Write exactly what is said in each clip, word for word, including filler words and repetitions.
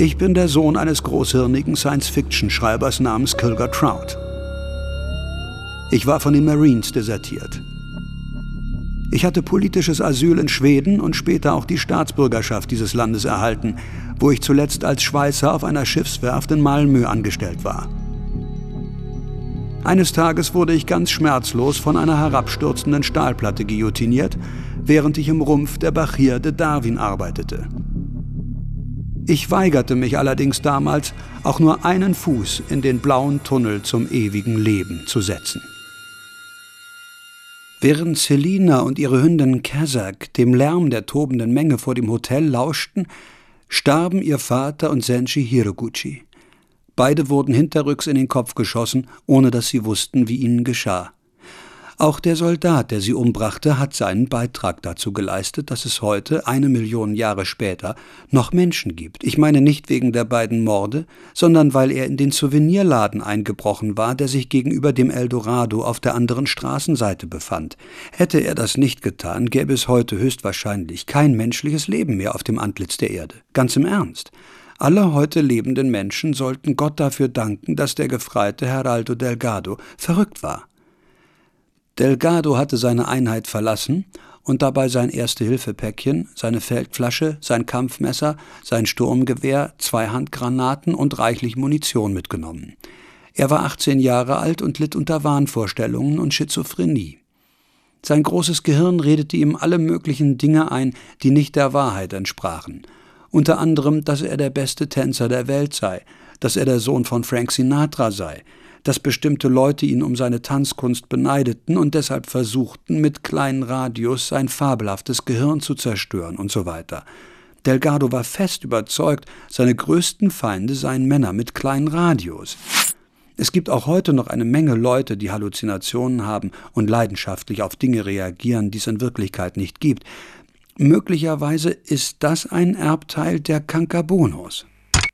Ich bin der Sohn eines großhirnigen Science-Fiction-Schreibers namens Kilger Trout. Ich war von den Marines desertiert. Ich hatte politisches Asyl in Schweden und später auch die Staatsbürgerschaft dieses Landes erhalten, wo ich zuletzt als Schweißer auf einer Schiffswerft in Malmö angestellt war. Eines Tages wurde ich ganz schmerzlos von einer herabstürzenden Stahlplatte guillotiniert, während ich im Rumpf der Bachir de Darwin arbeitete. Ich weigerte mich allerdings damals, auch nur einen Fuß in den blauen Tunnel zum ewigen Leben zu setzen. Während Selina und ihre Hündin Kazak dem Lärm der tobenden Menge vor dem Hotel lauschten, starben ihr Vater und Senshi Hiroguchi. Beide wurden hinterrücks in den Kopf geschossen, ohne dass sie wussten, wie ihnen geschah. Auch der Soldat, der sie umbrachte, hat seinen Beitrag dazu geleistet, dass es heute, eine Million Jahre später, noch Menschen gibt. Ich meine nicht wegen der beiden Morde, sondern weil er in den Souvenirladen eingebrochen war, der sich gegenüber dem Eldorado auf der anderen Straßenseite befand. Hätte er das nicht getan, gäbe es heute höchstwahrscheinlich kein menschliches Leben mehr auf dem Antlitz der Erde. Ganz im Ernst. Alle heute lebenden Menschen sollten Gott dafür danken, dass der Gefreite Geraldo Delgado verrückt war. Delgado hatte seine Einheit verlassen und dabei sein Erste-Hilfe-Päckchen, seine Feldflasche, sein Kampfmesser, sein Sturmgewehr, zwei Handgranaten und reichlich Munition mitgenommen. Er war achtzehn Jahre alt und litt unter Wahnvorstellungen und Schizophrenie. Sein großes Gehirn redete ihm alle möglichen Dinge ein, die nicht der Wahrheit entsprachen. Unter anderem, dass er der beste Tänzer der Welt sei, dass er der Sohn von Frank Sinatra sei, dass bestimmte Leute ihn um seine Tanzkunst beneideten und deshalb versuchten, mit kleinen Radios sein fabelhaftes Gehirn zu zerstören und so weiter. Delgado war fest überzeugt, seine größten Feinde seien Männer mit kleinen Radios. Es gibt auch heute noch eine Menge Leute, die Halluzinationen haben und leidenschaftlich auf Dinge reagieren, die es in Wirklichkeit nicht gibt. Möglicherweise ist das ein Erbteil der Kankabonos.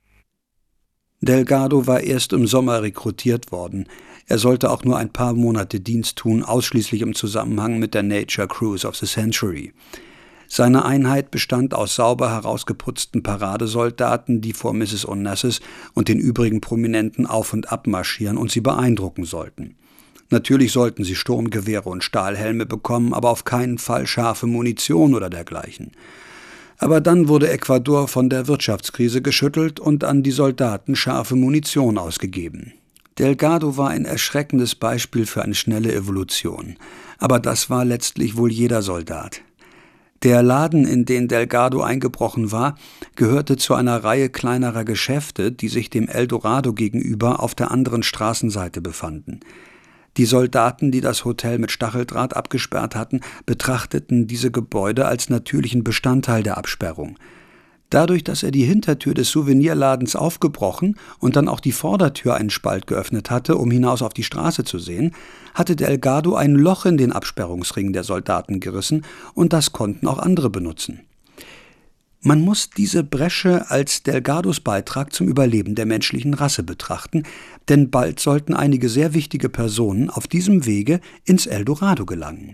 Delgado war erst im Sommer rekrutiert worden. Er sollte auch nur ein paar Monate Dienst tun, ausschließlich im Zusammenhang mit der Nature Cruise of the Century. Seine Einheit bestand aus sauber herausgeputzten Paradesoldaten, die vor Misses Onassis und den übrigen Prominenten auf und ab marschieren und sie beeindrucken sollten. Natürlich sollten sie Sturmgewehre und Stahlhelme bekommen, aber auf keinen Fall scharfe Munition oder dergleichen. Aber dann wurde Ecuador von der Wirtschaftskrise geschüttelt und an die Soldaten scharfe Munition ausgegeben. Delgado war ein erschreckendes Beispiel für eine schnelle Evolution. Aber das war letztlich wohl jeder Soldat. Der Laden, in den Delgado eingebrochen war, gehörte zu einer Reihe kleinerer Geschäfte, die sich dem Eldorado gegenüber auf der anderen Straßenseite befanden. Die Soldaten, die das Hotel mit Stacheldraht abgesperrt hatten, betrachteten diese Gebäude als natürlichen Bestandteil der Absperrung. Dadurch, dass er die Hintertür des Souvenirladens aufgebrochen und dann auch die Vordertür einen Spalt geöffnet hatte, um hinaus auf die Straße zu sehen, hatte Delgado ein Loch in den Absperrungsring der Soldaten gerissen und das konnten auch andere benutzen. Man muss diese Bresche als Delgados Beitrag zum Überleben der menschlichen Rasse betrachten, denn bald sollten einige sehr wichtige Personen auf diesem Wege ins Eldorado gelangen.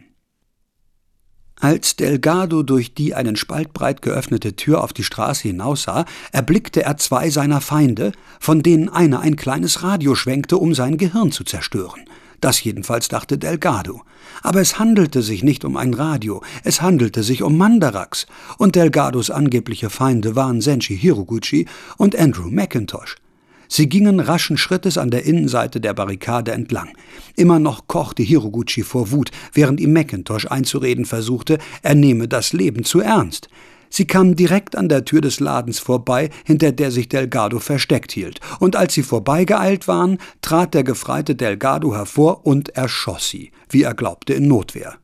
Als Delgado durch die einen Spalt breit geöffnete Tür auf die Straße hinaussah, erblickte er zwei seiner Feinde, von denen einer ein kleines Radio schwenkte, um sein Gehirn zu zerstören. Das jedenfalls dachte Delgado. Aber es handelte sich nicht um ein Radio, es handelte sich um Mandarax. Und Delgados angebliche Feinde waren Senshi Hiroguchi und Andrew McIntosh. Sie gingen raschen Schrittes an der Innenseite der Barrikade entlang. Immer noch kochte Hiroguchi vor Wut, während ihm McIntosh einzureden versuchte, er nehme das Leben zu ernst. Sie kamen direkt an der Tür des Ladens vorbei, hinter der sich Delgado versteckt hielt. Und als sie vorbeigeeilt waren, trat der gefreite Delgado hervor und erschoss sie, wie er glaubte, in Notwehr.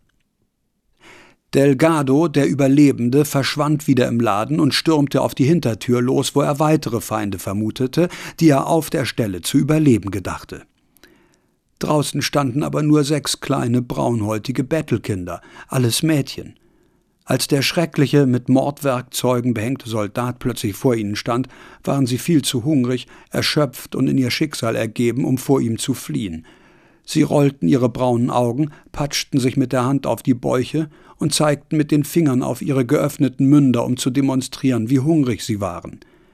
Delgado, der Überlebende, verschwand wieder im Laden und stürmte auf die Hintertür los, wo er weitere Feinde vermutete, die er auf der Stelle zu überleben gedachte. Draußen standen aber nur sechs kleine, braunhäutige Bettelkinder, alles Mädchen. Als der schreckliche, mit Mordwerkzeugen behängte Soldat plötzlich vor ihnen stand, waren sie viel zu hungrig, erschöpft und in ihr Schicksal ergeben, um vor ihm zu fliehen. Sie rollten ihre braunen Augen, patschten sich mit der Hand auf die Bäuche und zeigten mit den Fingern auf ihre geöffneten Münder, um zu demonstrieren, wie hungrig sie waren.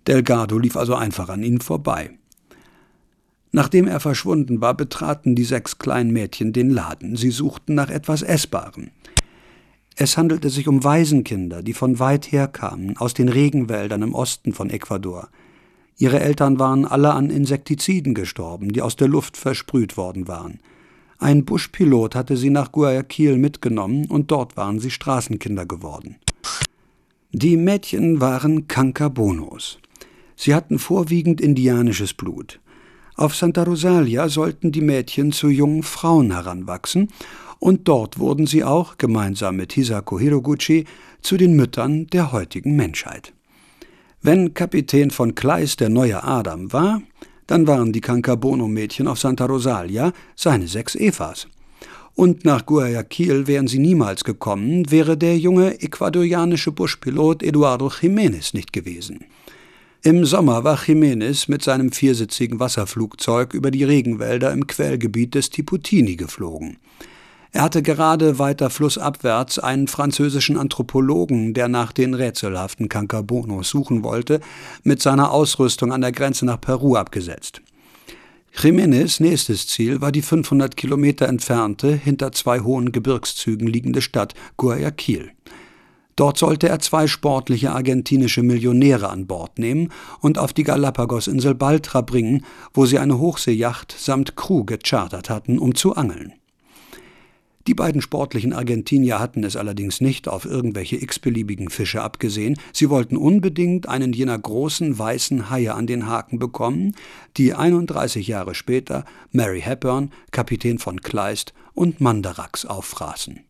Delgado lief also einfach an ihnen vorbei. Nachdem er verschwunden war, betraten die sechs kleinen Mädchen den Laden. Sie suchten nach etwas Essbarem. Es handelte sich um Waisenkinder, die von weit her kamen, aus den Regenwäldern im Osten von Ecuador. Ihre Eltern waren alle an Insektiziden gestorben, die aus der Luft versprüht worden waren. Ein Buschpilot hatte sie nach Guayaquil mitgenommen und dort waren sie Straßenkinder geworden. Die Mädchen waren Kankabonos. Sie hatten vorwiegend indianisches Blut. Auf Santa Rosalia sollten die Mädchen zu jungen Frauen heranwachsen und dort wurden sie auch, gemeinsam mit Hisako Hiroguchi, zu den Müttern der heutigen Menschheit. Wenn Kapitän von Kleist der neue Adam war, dann waren die Kankabono-Mädchen auf Santa Rosalia seine sechs Evas. Und nach Guayaquil wären sie niemals gekommen, wäre der junge ecuadorianische Buschpilot Eduardo Jiménez nicht gewesen. Im Sommer war Jiménez mit seinem viersitzigen Wasserflugzeug über die Regenwälder im Quellgebiet des Tiputini geflogen. Er hatte gerade weiter flussabwärts einen französischen Anthropologen, der nach den rätselhaften Kankabonos suchen wollte, mit seiner Ausrüstung an der Grenze nach Peru abgesetzt. Jiménez' nächstes Ziel war die fünfhundert Kilometer entfernte, hinter zwei hohen Gebirgszügen liegende Stadt Guayaquil. Dort sollte er zwei sportliche argentinische Millionäre an Bord nehmen und auf die Galapagosinsel Baltra bringen, wo sie eine Hochseejacht samt Crew gechartert hatten, um zu angeln. Die beiden sportlichen Argentinier hatten es allerdings nicht auf irgendwelche x-beliebigen Fische abgesehen. Sie wollten unbedingt einen jener großen weißen Haie an den Haken bekommen, die einunddreißig Jahre später Mary Hepburn, Kapitän von Kleist und Mandarax auffraßen.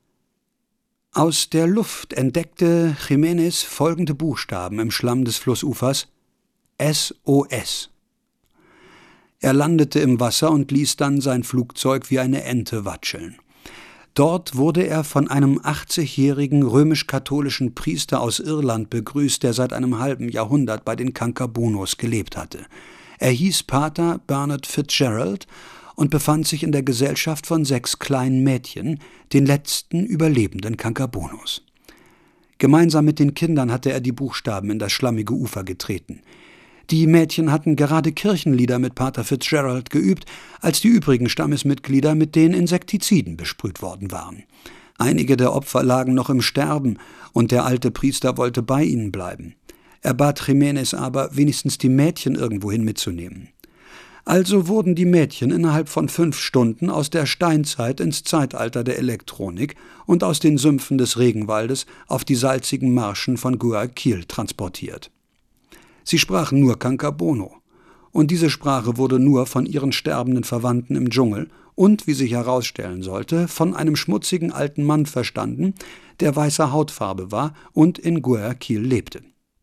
Aus der Luft entdeckte Jiménez folgende Buchstaben im Schlamm des Flussufers: S O S. Er landete im Wasser und ließ dann sein Flugzeug wie eine Ente watscheln. Dort wurde er von einem achtzigjährigen römisch-katholischen Priester aus Irland begrüßt, der seit einem halben Jahrhundert bei den Kankabonos gelebt hatte. Er hieß Pater Bernard Fitzgerald und befand sich in der Gesellschaft von sechs kleinen Mädchen, den letzten überlebenden Kankabonos. Gemeinsam mit den Kindern hatte er die Buchstaben in das schlammige Ufer getreten. Die Mädchen hatten gerade Kirchenlieder mit Pater Fitzgerald geübt, als die übrigen Stammesmitglieder mit den Insektiziden besprüht worden waren. Einige der Opfer lagen noch im Sterben, und der alte Priester wollte bei ihnen bleiben. Er bat Jiménez aber, wenigstens die Mädchen irgendwohin mitzunehmen. Also wurden die Mädchen innerhalb von fünf Stunden aus der Steinzeit ins Zeitalter der Elektronik und aus den Sümpfen des Regenwaldes auf die salzigen Marschen von Guayaquil transportiert. Sie sprachen nur Kankabono, und diese Sprache wurde nur von ihren sterbenden Verwandten im Dschungel und, wie sich herausstellen sollte, von einem schmutzigen alten Mann verstanden, der weißer Hautfarbe war und in Guayaquil lebte.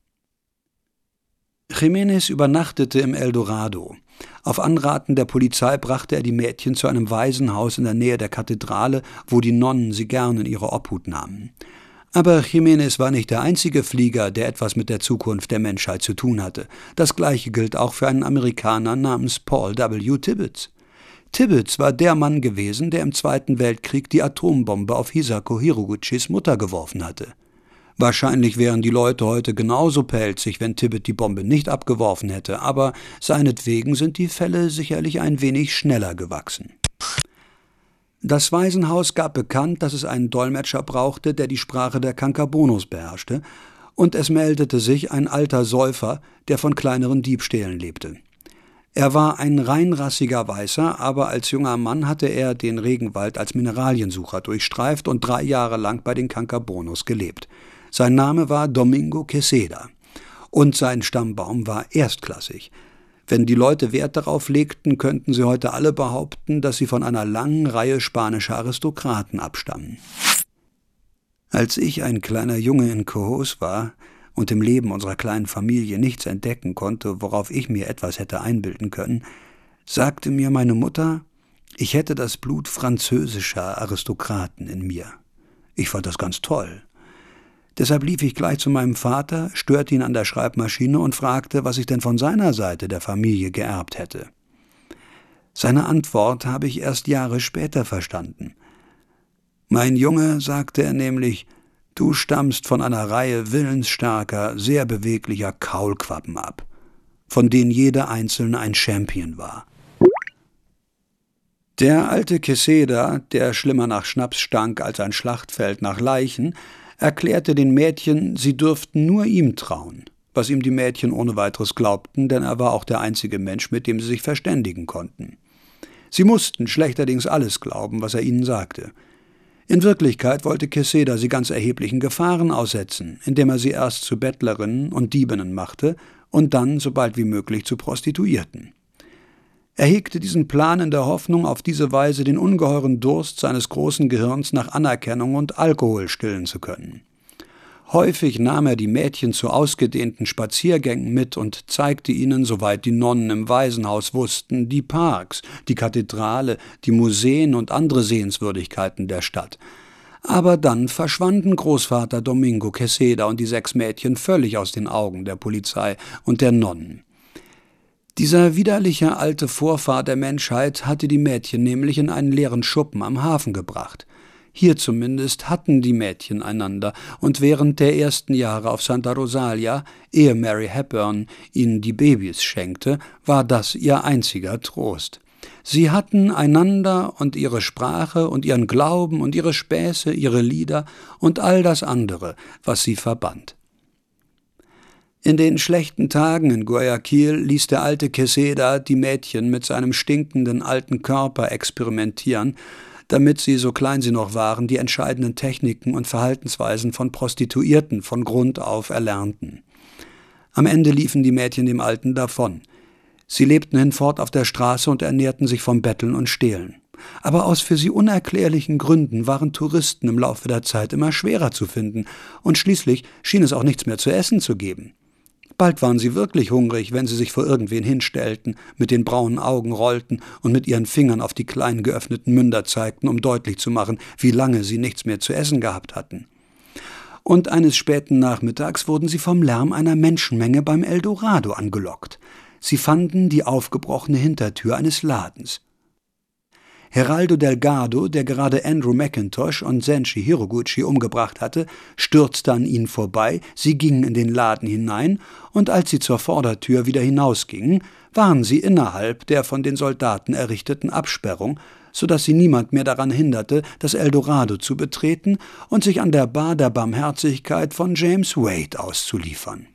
Jiménez übernachtete im Eldorado. Auf Anraten der Polizei brachte er die Mädchen zu einem Waisenhaus in der Nähe der Kathedrale, wo die Nonnen sie gern in ihre Obhut nahmen. Aber Jiménez war nicht der einzige Flieger, der etwas mit der Zukunft der Menschheit zu tun hatte. Das Gleiche gilt auch für einen Amerikaner namens Paul W. Tibbets. Tibbets war der Mann gewesen, der im Zweiten Weltkrieg die Atombombe auf Hisako Hiroguchis Mutter geworfen hatte. Wahrscheinlich wären die Leute heute genauso pelzig, wenn Tibbet die Bombe nicht abgeworfen hätte, aber seinetwegen sind die Fälle sicherlich ein wenig schneller gewachsen. Das Waisenhaus gab bekannt, dass es einen Dolmetscher brauchte, der die Sprache der Kankabonos beherrschte, und es meldete sich ein alter Säufer, der von kleineren Diebstählen lebte. Er war ein reinrassiger Weißer, aber als junger Mann hatte er den Regenwald als Mineraliensucher durchstreift und drei Jahre lang bei den Kankabonos gelebt. Sein Name war Domingo Queseda, und sein Stammbaum war erstklassig. Wenn die Leute Wert darauf legten, könnten sie heute alle behaupten, dass sie von einer langen Reihe spanischer Aristokraten abstammen. Als ich ein kleiner Junge in Cojos war und im Leben unserer kleinen Familie nichts entdecken konnte, worauf ich mir etwas hätte einbilden können, sagte mir meine Mutter, ich hätte das Blut französischer Aristokraten in mir. Ich fand das ganz toll. Deshalb lief ich gleich zu meinem Vater, störte ihn an der Schreibmaschine und fragte, was ich denn von seiner Seite der Familie geerbt hätte. Seine Antwort habe ich erst Jahre später verstanden. »Mein Junge«, sagte er nämlich, Du stammst von einer Reihe willensstarker, sehr beweglicher Kaulquappen ab, von denen jeder einzelne ein Champion war. Der alte Queseda, der schlimmer nach Schnaps stank als ein Schlachtfeld nach Leichen, erklärte den Mädchen, sie dürften nur ihm trauen, was ihm die Mädchen ohne weiteres glaubten, denn er war auch der einzige Mensch, mit dem sie sich verständigen konnten. Sie mussten schlechterdings alles glauben, was er ihnen sagte. In Wirklichkeit wollte Queseda sie ganz erheblichen Gefahren aussetzen, indem er sie erst zu Bettlerinnen und Diebinnen machte und dann, sobald wie möglich, zu Prostituierten. Er hegte diesen Plan in der Hoffnung, auf diese Weise den ungeheuren Durst seines großen Gehirns nach Anerkennung und Alkohol stillen zu können. Häufig nahm er die Mädchen zu ausgedehnten Spaziergängen mit und zeigte ihnen, soweit die Nonnen im Waisenhaus wussten, die Parks, die Kathedrale, die Museen und andere Sehenswürdigkeiten der Stadt. Aber dann verschwanden Großvater Domingo Queseda und die sechs Mädchen völlig aus den Augen der Polizei und der Nonnen. Dieser widerliche alte Vorfahr der Menschheit hatte die Mädchen nämlich in einen leeren Schuppen am Hafen gebracht. Hier zumindest hatten die Mädchen einander, und während der ersten Jahre auf Santa Rosalia, ehe Mary Hepburn ihnen die Babys schenkte, war das ihr einziger Trost. Sie hatten einander und ihre Sprache und ihren Glauben und ihre Späße, ihre Lieder und all das andere, was sie verband. In den schlechten Tagen in Guayaquil ließ der alte Queseda die Mädchen mit seinem stinkenden alten Körper experimentieren, damit sie, so klein sie noch waren, die entscheidenden Techniken und Verhaltensweisen von Prostituierten von Grund auf erlernten. Am Ende liefen die Mädchen dem Alten davon. Sie lebten hinfort auf der Straße und ernährten sich vom Betteln und Stehlen. Aber aus für sie unerklärlichen Gründen waren Touristen im Laufe der Zeit immer schwerer zu finden, und schließlich schien es auch nichts mehr zu essen zu geben. Bald waren sie wirklich hungrig, wenn sie sich vor irgendwen hinstellten, mit den braunen Augen rollten und mit ihren Fingern auf die kleinen geöffneten Münder zeigten, um deutlich zu machen, wie lange sie nichts mehr zu essen gehabt hatten. Und eines späten Nachmittags wurden sie vom Lärm einer Menschenmenge beim Eldorado angelockt. Sie fanden die aufgebrochene Hintertür eines Ladens. Geraldo Delgado, der gerade Andrew McIntosh und Zenshi Hiroguchi umgebracht hatte, stürzte an ihnen vorbei, sie gingen in den Laden hinein, und als sie zur Vordertür wieder hinausgingen, waren sie innerhalb der von den Soldaten errichteten Absperrung, so dass sie niemand mehr daran hinderte, das Eldorado zu betreten und sich an der Bar der Barmherzigkeit von James Wade auszuliefern.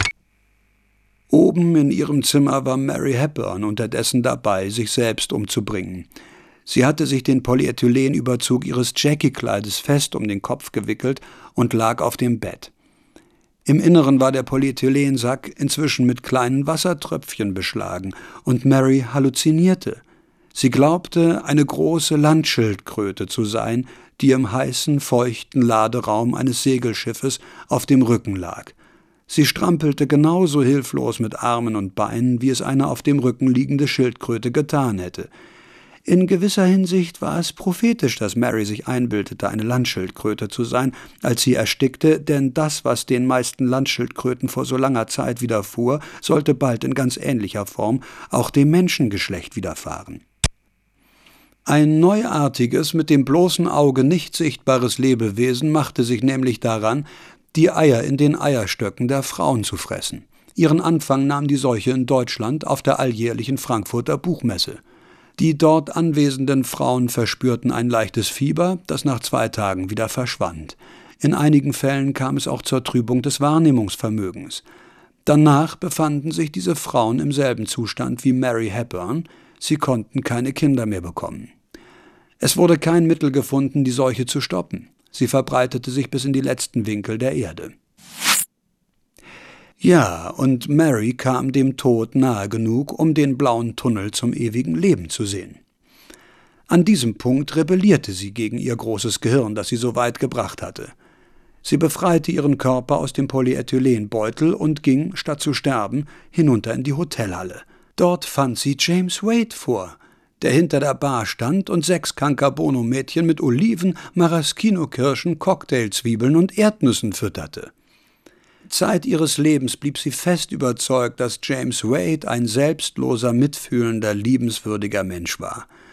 Oben in ihrem Zimmer war Mary Hepburn unterdessen dabei, sich selbst umzubringen. Sie hatte sich den Polyethylenüberzug ihres Jackie-Kleides fest um den Kopf gewickelt und lag auf dem Bett. Im Inneren war der Polyethylensack inzwischen mit kleinen Wassertröpfchen beschlagen, und Mary halluzinierte. Sie glaubte, eine große Landschildkröte zu sein, die im heißen, feuchten Laderaum eines Segelschiffes auf dem Rücken lag. Sie strampelte genauso hilflos mit Armen und Beinen, wie es eine auf dem Rücken liegende Schildkröte getan hätte. In gewisser Hinsicht war es prophetisch, dass Mary sich einbildete, eine Landschildkröte zu sein, als sie erstickte, denn das, was den meisten Landschildkröten vor so langer Zeit widerfuhr, sollte bald in ganz ähnlicher Form auch dem Menschengeschlecht widerfahren. Ein neuartiges, mit dem bloßen Auge nicht sichtbares Lebewesen machte sich nämlich daran, die Eier in den Eierstöcken der Frauen zu fressen. Ihren Anfang nahm die Seuche in Deutschland auf der alljährlichen Frankfurter Buchmesse. Die dort anwesenden Frauen verspürten ein leichtes Fieber, das nach zwei Tagen wieder verschwand. In einigen Fällen kam es auch zur Trübung des Wahrnehmungsvermögens. Danach befanden sich diese Frauen im selben Zustand wie Mary Hepburn, sie konnten keine Kinder mehr bekommen. Es wurde kein Mittel gefunden, die Seuche zu stoppen. Sie verbreitete sich bis in die letzten Winkel der Erde. Ja, und Mary kam dem Tod nahe genug, um den blauen Tunnel zum ewigen Leben zu sehen. An diesem Punkt rebellierte sie gegen ihr großes Gehirn, das sie so weit gebracht hatte. Sie befreite ihren Körper aus dem Polyethylenbeutel und ging, statt zu sterben, hinunter in die Hotelhalle. Dort fand sie James Wade vor, der hinter der Bar stand und sechs Cancarbono-Mädchen mit Oliven, Maraschino-Kirschen, Cocktailzwiebeln und Erdnüssen fütterte. Zeit ihres Lebens blieb sie fest überzeugt, dass James Wade ein selbstloser, mitfühlender, liebenswürdiger Mensch war.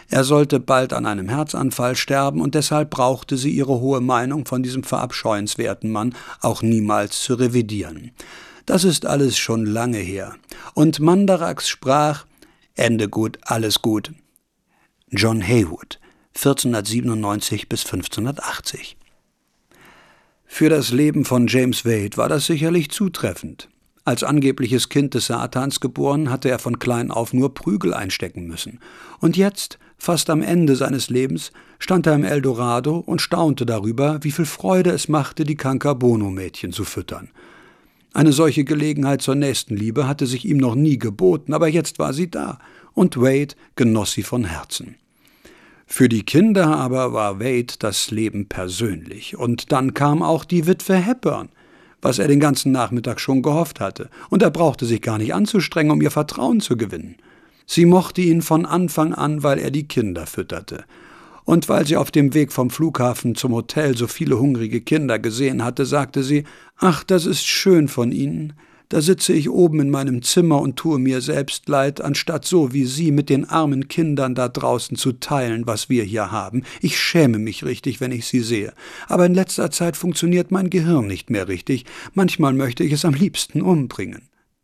Er sollte bald an einem Herzanfall sterben, und deshalb brauchte sie ihre hohe Meinung von diesem verabscheuenswerten Mann auch niemals zu revidieren. Das ist alles schon lange her. Und Mandarax sprach: »Ende gut, alles gut.« John Heywood, vierzehnhundertsiebenundneunzig bis fünfzehnhundertachtzig. Für das Leben von James Wade war das sicherlich zutreffend. Als angebliches Kind des Satans geboren, hatte er von klein auf nur Prügel einstecken müssen. Und jetzt, fast am Ende seines Lebens, stand er im Eldorado und staunte darüber, wie viel Freude es machte, die Kanker-Bono-Mädchen zu füttern. Eine solche Gelegenheit zur Nächstenliebe hatte sich ihm noch nie geboten, aber jetzt war sie da, und Wade genoss sie von Herzen. Für die Kinder aber war Wade das Leben persönlich, und dann kam auch die Witwe Hepburn, was er den ganzen Nachmittag schon gehofft hatte, und er brauchte sich gar nicht anzustrengen, um ihr Vertrauen zu gewinnen. Sie mochte ihn von Anfang an, weil er die Kinder fütterte. Und weil sie auf dem Weg vom Flughafen zum Hotel so viele hungrige Kinder gesehen hatte, sagte sie: »Ach, das ist schön von Ihnen. Da sitze ich oben in meinem Zimmer und tue mir selbst leid, anstatt so wie Sie mit den armen Kindern da draußen zu teilen, was wir hier haben. Ich schäme mich richtig, wenn ich sie sehe. Aber in letzter Zeit funktioniert mein Gehirn nicht mehr richtig. Manchmal möchte ich es am liebsten umbringen.«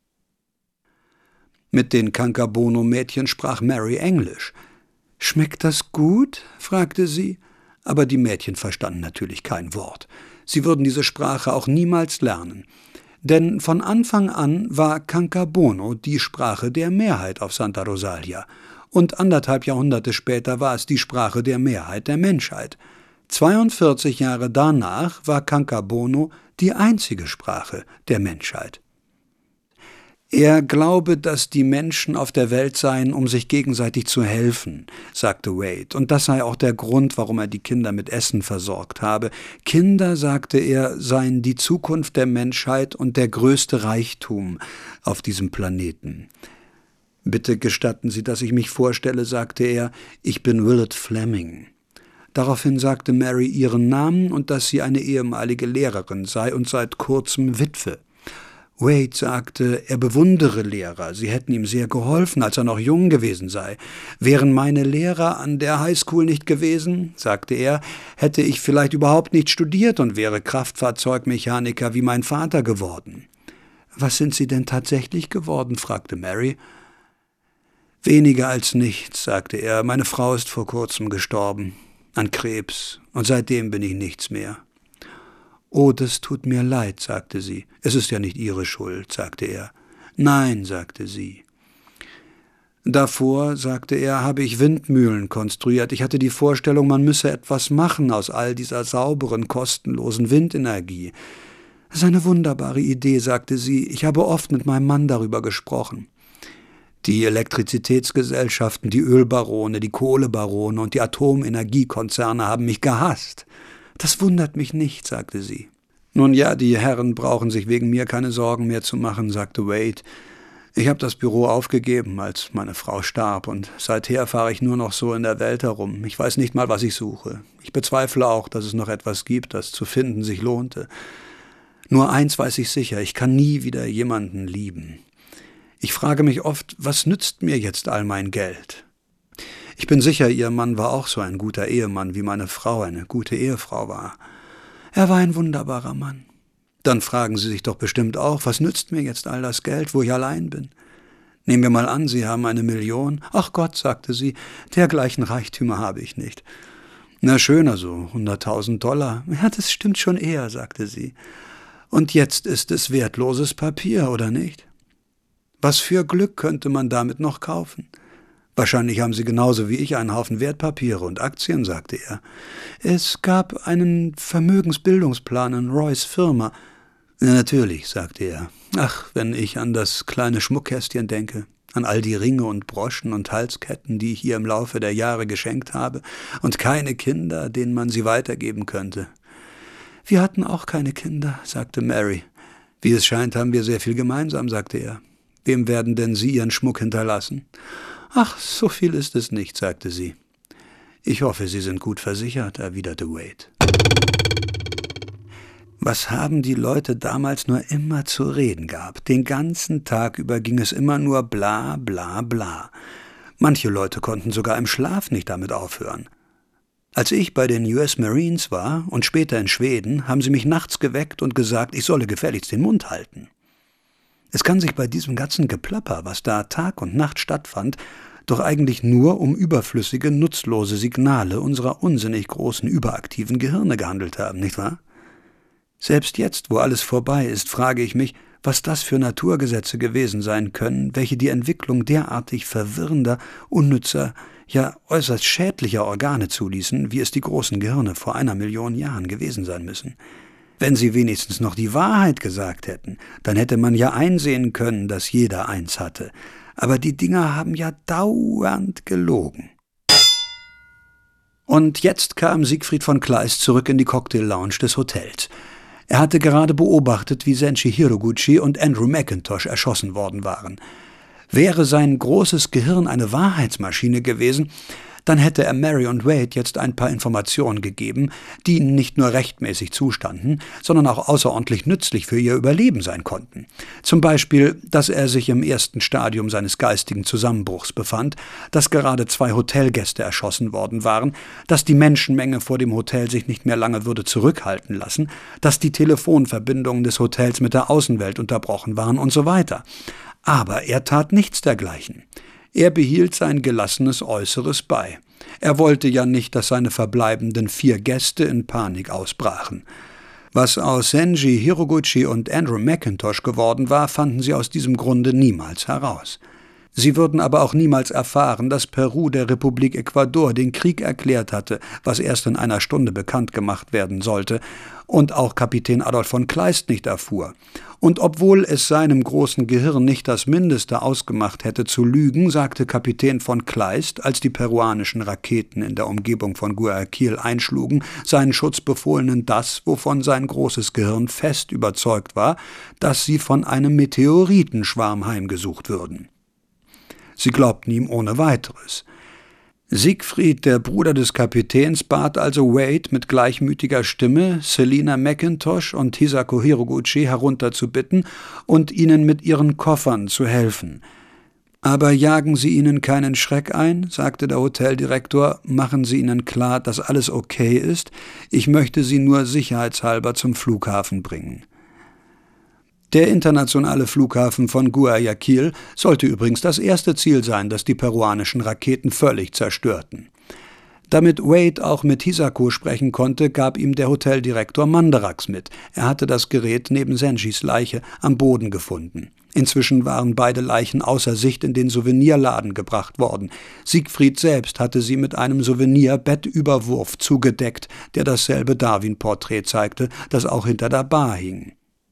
Mit den Kanker-Bono-Mädchen sprach Mary Englisch. »Schmeckt das gut?« fragte sie. Aber die Mädchen verstanden natürlich kein Wort. Sie würden diese Sprache auch niemals lernen. Denn von Anfang an war Kanker-Bono die Sprache der Mehrheit auf Santa Rosalia. Und anderthalb Jahrhunderte später war es die Sprache der Mehrheit der Menschheit. zweiundvierzig Jahre danach war Kanker-Bono die einzige Sprache der Menschheit. Er glaube, dass die Menschen auf der Welt seien, um sich gegenseitig zu helfen, sagte Wade, und das sei auch der Grund, warum er die Kinder mit Essen versorgt habe. Kinder, sagte er, seien die Zukunft der Menschheit und der größte Reichtum auf diesem Planeten. »Bitte gestatten Sie, dass ich mich vorstelle«, sagte er, »ich bin Willard Fleming.« Daraufhin sagte Mary ihren Namen und dass sie eine ehemalige Lehrerin sei und seit kurzem Witwe. Wade sagte, er bewundere Lehrer, sie hätten ihm sehr geholfen, als er noch jung gewesen sei. »Wären meine Lehrer an der Highschool nicht gewesen«, sagte er, »hätte ich vielleicht überhaupt nicht studiert und wäre Kraftfahrzeugmechaniker wie mein Vater geworden.« »Was sind Sie denn tatsächlich geworden?« fragte Mary. »Weniger als nichts«, sagte er, »meine Frau ist vor kurzem gestorben, an Krebs, und seitdem bin ich nichts mehr.« »Oh, das tut mir leid«, sagte sie. »Es ist ja nicht Ihre Schuld«, sagte er. »Nein«, sagte sie. »Davor«, sagte er, »habe ich Windmühlen konstruiert. Ich hatte die Vorstellung, man müsse etwas machen aus all dieser sauberen, kostenlosen Windenergie.« »Das ist eine wunderbare Idee«, sagte sie. »Ich habe oft mit meinem Mann darüber gesprochen. Die Elektrizitätsgesellschaften, die Ölbarone, die Kohlebarone und die Atomenergiekonzerne haben mich gehasst. Das wundert mich nicht«, sagte sie. »Nun ja, die Herren brauchen sich wegen mir keine Sorgen mehr zu machen«, sagte Wade. »Ich habe das Büro aufgegeben, als meine Frau starb, und seither fahre ich nur noch so in der Welt herum. Ich weiß nicht mal, was ich suche. Ich bezweifle auch, dass es noch etwas gibt, das zu finden sich lohnte. Nur eins weiß ich sicher, ich kann nie wieder jemanden lieben. Ich frage mich oft, was nützt mir jetzt all mein Geld? Ich bin sicher, Ihr Mann war auch so ein guter Ehemann, wie meine Frau eine gute Ehefrau war. Er war ein wunderbarer Mann. Dann fragen Sie sich doch bestimmt auch, was nützt mir jetzt all das Geld, wo ich allein bin? Nehmen wir mal an, Sie haben eine Million. Ach Gott«, sagte sie, »dergleichen Reichtümer habe ich nicht.« »Na schön, also hunderttausend Dollar. Ja, das stimmt schon eher«, sagte sie. »Und jetzt ist es wertloses Papier, oder nicht? Was für Glück könnte man damit noch kaufen? Wahrscheinlich haben Sie genauso wie ich einen Haufen Wertpapiere und Aktien«, sagte er. »Es gab einen Vermögensbildungsplan in Roys Firma.« »Ja, natürlich«, sagte er. »Ach, wenn ich an das kleine Schmuckkästchen denke, an all die Ringe und Broschen und Halsketten, die ich ihr im Laufe der Jahre geschenkt habe, und keine Kinder, denen man sie weitergeben könnte.« »Wir hatten auch keine Kinder«, sagte Mary. »Wie es scheint, haben wir sehr viel gemeinsam«, sagte er. »Wem werden denn Sie Ihren Schmuck hinterlassen?« »Ach, so viel ist es nicht«, sagte sie. »Ich hoffe, Sie sind gut versichert«, erwiderte Wade. Was haben die Leute damals nur immer zu reden gehabt? Den ganzen Tag über ging es immer nur bla bla bla. Manche Leute konnten sogar im Schlaf nicht damit aufhören. Als ich bei den U S Marines war und später in Schweden, haben sie mich nachts geweckt und gesagt, ich solle gefälligst den Mund halten. Es kann sich bei diesem ganzen Geplapper, was da Tag und Nacht stattfand, doch eigentlich nur um überflüssige, nutzlose Signale unserer unsinnig großen, überaktiven Gehirne gehandelt haben, nicht wahr? Selbst jetzt, wo alles vorbei ist, frage ich mich, was das für Naturgesetze gewesen sein können, welche die Entwicklung derartig verwirrender, unnützer, ja äußerst schädlicher Organe zuließen, wie es die großen Gehirne vor einer Million Jahren gewesen sein müssen. Wenn sie wenigstens noch die Wahrheit gesagt hätten, dann hätte man ja einsehen können, dass jeder eins hatte. Aber die Dinger haben ja dauernd gelogen. Und jetzt kam Siegfried von Kleist zurück in die Cocktail-Lounge des Hotels. Er hatte gerade beobachtet, wie Senshi Hiroguchi und Andrew McIntosh erschossen worden waren. Wäre sein großes Gehirn eine Wahrheitsmaschine gewesen, dann hätte er Mary und Wade jetzt ein paar Informationen gegeben, die ihnen nicht nur rechtmäßig zustanden, sondern auch außerordentlich nützlich für ihr Überleben sein konnten. Zum Beispiel, dass er sich im ersten Stadium seines geistigen Zusammenbruchs befand, dass gerade zwei Hotelgäste erschossen worden waren, dass die Menschenmenge vor dem Hotel sich nicht mehr lange würde zurückhalten lassen, dass die Telefonverbindungen des Hotels mit der Außenwelt unterbrochen waren und so weiter. Aber er tat nichts dergleichen. Er behielt sein gelassenes Äußeres bei. Er wollte ja nicht, dass seine verbleibenden vier Gäste in Panik ausbrachen. Was aus Senshi Hiroguchi und Andrew McIntosh geworden war, fanden sie aus diesem Grunde niemals heraus. Sie würden aber auch niemals erfahren, dass Peru der Republik Ecuador den Krieg erklärt hatte, was erst in einer Stunde bekannt gemacht werden sollte, und auch Kapitän Adolf von Kleist nicht erfuhr. Und obwohl es seinem großen Gehirn nicht das Mindeste ausgemacht hätte zu lügen, sagte Kapitän von Kleist, als die peruanischen Raketen in der Umgebung von Guayaquil einschlugen, seinen Schutzbefohlenen das, wovon sein großes Gehirn fest überzeugt war, dass sie von einem Meteoritenschwarm heimgesucht würden. Sie glaubten ihm ohne weiteres. Siegfried, der Bruder des Kapitäns, bat also Wade mit gleichmütiger Stimme, Selina McIntosh und Hisako Hiroguchi herunterzubitten und ihnen mit ihren Koffern zu helfen. »Aber jagen Sie ihnen keinen Schreck ein«, sagte der Hoteldirektor, »machen Sie ihnen klar, dass alles okay ist. Ich möchte Sie nur sicherheitshalber zum Flughafen bringen.« Der internationale Flughafen von Guayaquil sollte übrigens das erste Ziel sein, das die peruanischen Raketen völlig zerstörten. Damit Wade auch mit Hisako sprechen konnte, gab ihm der Hoteldirektor Mandarax mit. Er hatte das Gerät neben Senshis Leiche am Boden gefunden. Inzwischen waren beide Leichen außer Sicht in den Souvenirladen gebracht worden. Siegfried selbst hatte sie mit einem Souvenir-Bettüberwurf zugedeckt, der dasselbe Darwin-Porträt zeigte, das auch hinter der Bar hing.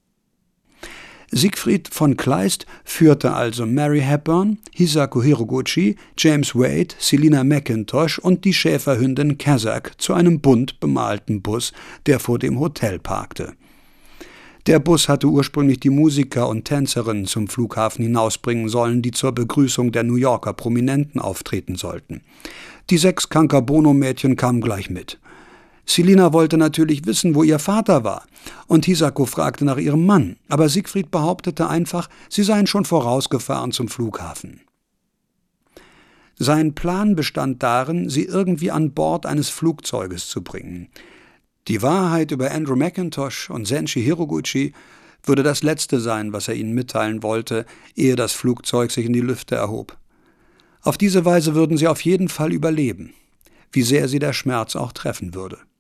Siegfried von Kleist führte also Mary Hepburn, Hisako Hiroguchi, James Wade, Selina McIntosh und die Schäferhündin Kazak zu einem bunt bemalten Bus, der vor dem Hotel parkte. Der Bus hatte ursprünglich die Musiker und Tänzerinnen zum Flughafen hinausbringen sollen, die zur Begrüßung der New Yorker Prominenten auftreten sollten. Die sechs Kankabono-Mädchen kamen gleich mit. Selina wollte natürlich wissen, wo ihr Vater war, und Hisako fragte nach ihrem Mann, aber Siegfried behauptete einfach, sie seien schon vorausgefahren zum Flughafen. Sein Plan bestand darin, sie irgendwie an Bord eines Flugzeuges zu bringen. Die Wahrheit über Andrew McIntosh und Senshi Hiroguchi würde das Letzte sein, was er ihnen mitteilen wollte, ehe das Flugzeug sich in die Lüfte erhob. Auf diese Weise würden sie auf jeden Fall überleben, wie sehr sie der Schmerz auch treffen würde.